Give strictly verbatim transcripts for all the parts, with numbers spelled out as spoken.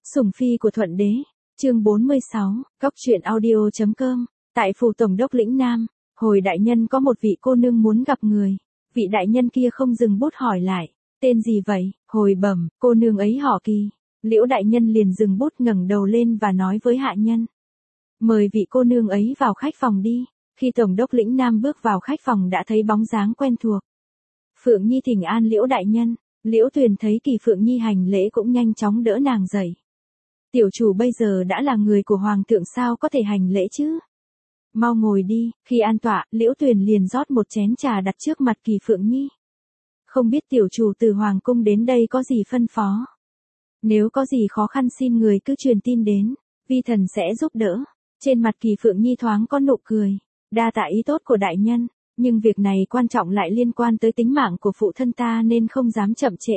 Sủng phi của Thuận đế, chương bốn mươi sáu, Cóc truyện audio chấm com. Tại phủ tổng đốc lĩnh Nam, hồi đại nhân có một vị cô nương muốn gặp người. Vị đại nhân kia không dừng bút hỏi lại, tên gì vậy? Hồi bẩm, cô nương ấy họ Kỳ. Liễu đại nhân liền dừng bút ngẩng đầu lên và nói với hạ nhân. Mời vị cô nương ấy vào khách phòng đi. Khi tổng đốc lĩnh Nam bước vào khách phòng đã thấy bóng dáng quen thuộc. Phượng Nhi thỉnh an Liễu đại nhân. Liễu Tuyền thấy Kỳ Phượng Nhi hành lễ cũng nhanh chóng đỡ nàng dậy. Tiểu chủ bây giờ đã là người của hoàng thượng sao có thể hành lễ chứ? Mau ngồi đi. Khi an tọa, Liễu Tuyền liền rót một chén trà đặt trước mặt Kỳ Phượng Nhi. Không biết tiểu chủ từ hoàng cung đến đây có gì phân phó? Nếu có gì khó khăn xin người cứ truyền tin đến, vi thần sẽ giúp đỡ. Trên mặt Kỳ Phượng Nhi thoáng có nụ cười. Đa tạ ý tốt của đại nhân, nhưng việc này quan trọng lại liên quan tới tính mạng của phụ thân ta nên không dám chậm trễ.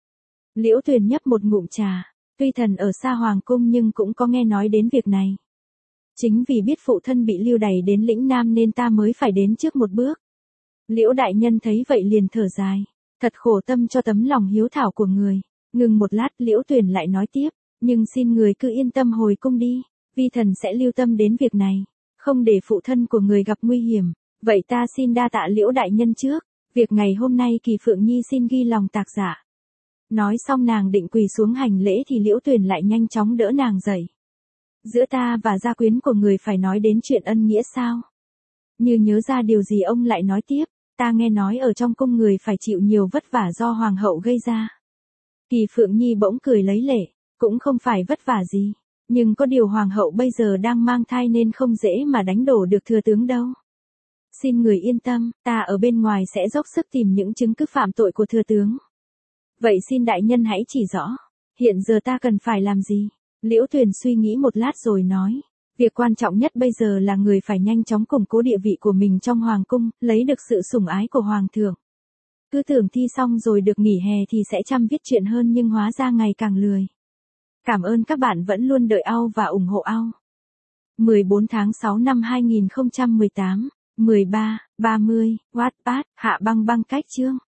Liễu Tuyền nhấp một ngụm trà. Tuy thần ở xa hoàng cung nhưng cũng có nghe nói đến việc này. Chính vì biết phụ thân bị lưu đày đến lĩnh Nam nên ta mới phải đến trước một bước. Liễu đại nhân thấy vậy liền thở dài. Thật khổ tâm cho tấm lòng hiếu thảo của người. Ngừng một lát Liễu Tuyền lại nói tiếp. Nhưng xin người cứ yên tâm hồi cung đi. Vi thần sẽ lưu tâm đến việc này. Không để phụ thân của người gặp nguy hiểm. Vậy ta xin đa tạ Liễu đại nhân trước. Việc ngày hôm nay Kỳ Phượng Nhi xin ghi lòng tạc giả. Nói xong nàng định quỳ xuống hành lễ thì Liễu Tuyền lại nhanh chóng đỡ nàng dậy. Giữa ta và gia quyến của người phải nói đến chuyện ân nghĩa sao? Như nhớ ra điều gì ông lại nói tiếp, ta nghe nói ở trong cung người phải chịu nhiều vất vả do hoàng hậu gây ra. Kỳ Phượng Nhi bỗng cười lấy lệ, cũng không phải vất vả gì, nhưng có điều hoàng hậu bây giờ đang mang thai nên không dễ mà đánh đổ được thừa tướng đâu. Xin người yên tâm, ta ở bên ngoài sẽ dốc sức tìm những chứng cứ phạm tội của thừa tướng. Vậy xin đại nhân hãy chỉ rõ, hiện giờ ta cần phải làm gì? Liễu Tuyền suy nghĩ một lát rồi nói, việc quan trọng nhất bây giờ là người phải nhanh chóng củng cố địa vị của mình trong hoàng cung, lấy được sự sủng ái của hoàng thượng. Cứ tưởng thi xong rồi được nghỉ hè thì sẽ chăm viết chuyện hơn nhưng hóa ra ngày càng lười. Cảm ơn các bạn vẫn luôn đợi ao và ủng hộ ao. mười bốn tháng sáu năm hai nghìn không trăm mười tám, mười ba, ba mươi, Wattpad, Hạ Băng Băng cách chương.